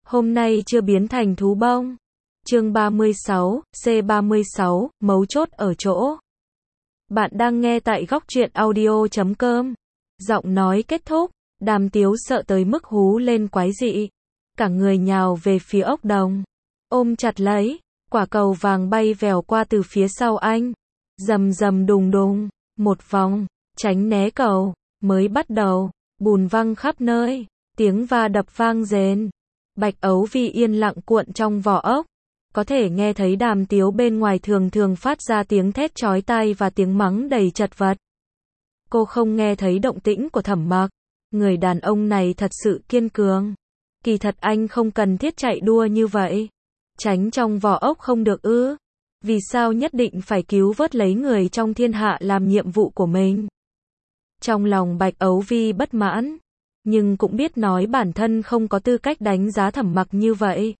Hôm nay chưa biến thành thú bông. Chương 36, C36, mấu chốt ở chỗ. Bạn đang nghe tại góc truyện audio.com. Giọng nói kết thúc, Đàm Tiếu sợ tới mức hú lên quái dị. Cả người nhào về phía ốc đồng. Ôm chặt lấy, quả cầu vàng bay vèo qua từ phía sau anh. Rầm rầm đùng đùng, một vòng, tránh né cầu, mới bắt đầu, bùn văng khắp nơi, tiếng va đập vang rền. Bạch Ấu Vi yên lặng cuộn trong vỏ ốc. Có thể nghe thấy Đàm Tiếu bên ngoài thường thường phát ra tiếng thét chói tai và tiếng mắng đầy chật vật. Cô không nghe thấy động tĩnh của Thẩm Mặc. Người đàn ông này thật sự kiên cường. Kỳ thật anh không cần thiết chạy đua như vậy. Tránh trong vỏ ốc không được ư? Vì sao nhất định phải cứu vớt lấy người trong thiên hạ làm nhiệm vụ của mình? Trong lòng Bạch Ấu Vi bất mãn, nhưng cũng biết nói bản thân không có tư cách đánh giá Thẩm Mặc như vậy.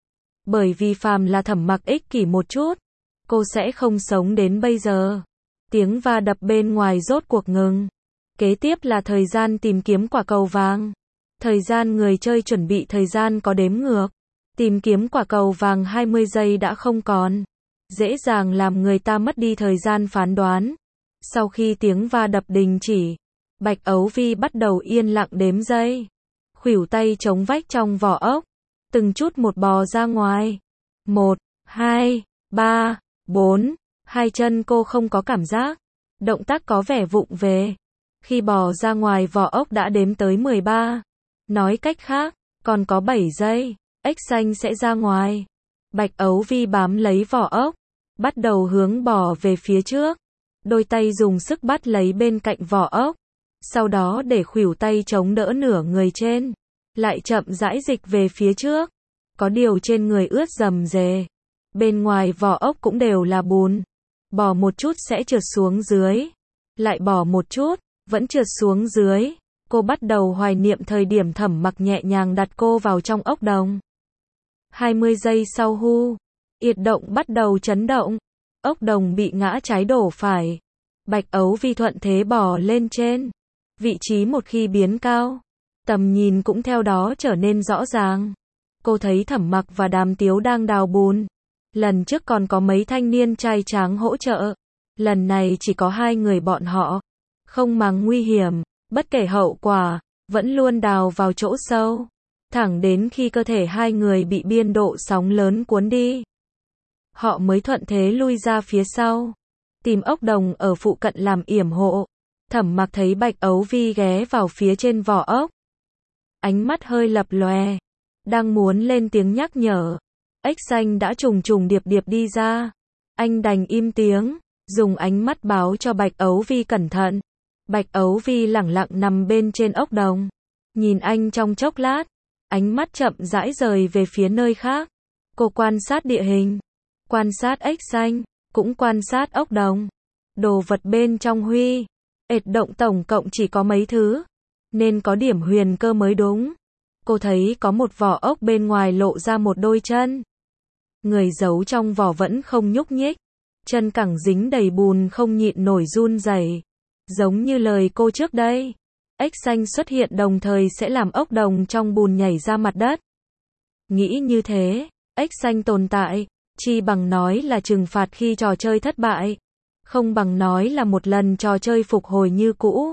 Bởi vì phàm là Thẩm Mặc ích kỷ một chút, cô sẽ không sống đến bây giờ. Tiếng va đập bên ngoài rốt cuộc ngừng. Kế tiếp là thời gian tìm kiếm quả cầu vàng. Thời gian người chơi chuẩn bị thời gian có đếm ngược. Tìm kiếm quả cầu vàng 20 giây đã không còn. Dễ dàng làm người ta mất đi thời gian phán đoán. Sau khi tiếng va đập đình chỉ, Bạch Ấu Vi bắt đầu yên lặng đếm giây. Khuỷu tay chống vách trong vỏ ốc. Từng chút một bò ra ngoài. 1, 2, 3, 4. Hai chân cô không có cảm giác. Động tác có vẻ vụng về. Khi bò ra ngoài vỏ ốc đã đếm tới 13. Nói cách khác, còn có 7 giây, ếch xanh sẽ ra ngoài. Bạch Ấu Vi bám lấy vỏ ốc, bắt đầu hướng bò về phía trước. Đôi tay dùng sức bắt lấy bên cạnh vỏ ốc. Sau đó để khuỷu tay chống đỡ nửa người trên. Lại chậm rãi dịch về phía trước. Có điều trên người ướt rầm rề. Bên ngoài vỏ ốc cũng đều là bùn. Bò một chút sẽ trượt xuống dưới. Lại bò một chút, vẫn trượt xuống dưới. Cô bắt đầu hoài niệm thời điểm Thẩm Mặc nhẹ nhàng đặt cô vào trong ốc đồng. 20 giây sau yệt động bắt đầu chấn động. Ốc đồng bị ngã trái đổ phải. Bạch Ấu Vi thuận thế bò lên trên. Vị trí một khi biến cao, tầm nhìn cũng theo đó trở nên rõ ràng. Cô thấy Thẩm Mặc và Đàm Tiếu đang đào bùn. Lần trước còn có mấy thanh niên trai tráng hỗ trợ. Lần này chỉ có hai người bọn họ. Không màng nguy hiểm, bất kể hậu quả, vẫn luôn đào vào chỗ sâu. Thẳng đến khi cơ thể hai người bị biên độ sóng lớn cuốn đi. Họ mới thuận thế lui ra phía sau. Tìm ốc đồng ở phụ cận làm yểm hộ. Thẩm Mặc thấy Bạch Ấu Vi ghé vào phía trên vỏ ốc. Ánh mắt hơi lập lòe. Đang muốn lên tiếng nhắc nhở. Ếch xanh đã trùng trùng điệp điệp đi ra. Anh đành im tiếng, dùng ánh mắt báo cho Bạch Ấu Vi cẩn thận. Bạch Ấu Vi lẳng lặng nằm bên trên ốc đồng. Nhìn anh trong chốc lát. Ánh mắt chậm rãi rời về phía nơi khác. Cô quan sát địa hình. Quan sát ếch xanh. Cũng quan sát ốc đồng. Đồ vật bên trong ệt động tổng cộng chỉ có mấy thứ. Nên có điểm huyền cơ mới đúng. Cô thấy có một vỏ ốc bên ngoài lộ ra một đôi chân. Người giấu trong vỏ vẫn không nhúc nhích. Chân cẳng dính đầy bùn không nhịn nổi run rẩy. Giống như lời cô trước đây. Ếch xanh xuất hiện đồng thời sẽ làm ốc đồng trong bùn nhảy ra mặt đất. Nghĩ như thế, ếch xanh tồn tại, chi bằng nói là trừng phạt khi trò chơi thất bại. Không bằng nói là một lần trò chơi phục hồi như cũ.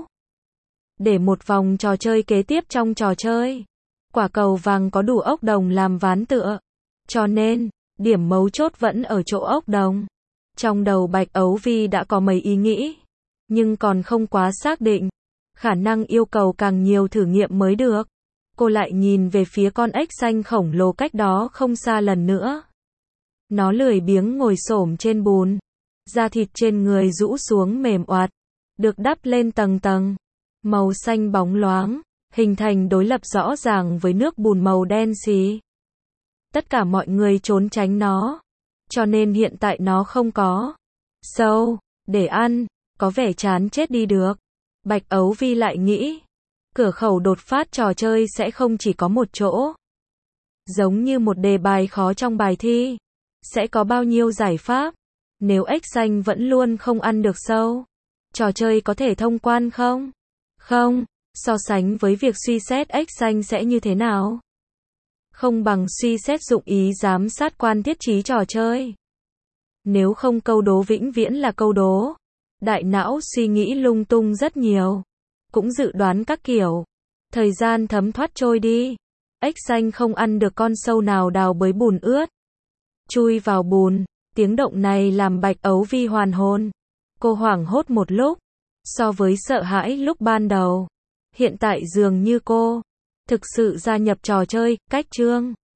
Để một vòng trò chơi kế tiếp trong trò chơi. Quả cầu vàng có đủ ốc đồng làm ván tựa. Cho nên, điểm mấu chốt vẫn ở chỗ ốc đồng. Trong đầu Bạch Ấu Vi đã có mấy ý nghĩ. Nhưng còn không quá xác định. Khả năng yêu cầu càng nhiều thử nghiệm mới được. Cô lại nhìn về phía con ếch xanh khổng lồ cách đó không xa lần nữa. Nó lười biếng ngồi xổm trên bùn. Da thịt trên người rũ xuống mềm oạt. Được đắp lên tầng tầng. Màu xanh bóng loáng. Hình thành đối lập rõ ràng với nước bùn màu đen xì. Tất cả mọi người trốn tránh nó. Cho nên hiện tại nó không có sâu để ăn. Có vẻ chán chết đi được. Bạch Ấu Vi lại nghĩ. Cửa khẩu đột phát trò chơi sẽ không chỉ có một chỗ. Giống như một đề bài khó trong bài thi. Sẽ có bao nhiêu giải pháp. Nếu ếch xanh vẫn luôn không ăn được sâu. Trò chơi có thể thông quan không? Không. So sánh với việc suy xét ếch xanh sẽ như thế nào? Không bằng suy xét dụng ý giám sát quan thiết trí trò chơi. Nếu không câu đố vĩnh viễn là câu đố. Đại não suy nghĩ lung tung rất nhiều. Cũng dự đoán các kiểu. Thời gian thấm thoát trôi đi. Ếch xanh không ăn được con sâu nào đào bới bùn ướt. Chui vào bùn. Tiếng động này làm Bạch Ấu Vi hoàn hồn. Cô hoảng hốt một lúc. So với sợ hãi lúc ban đầu. Hiện tại dường như cô thực sự gia nhập trò chơi, cách chương.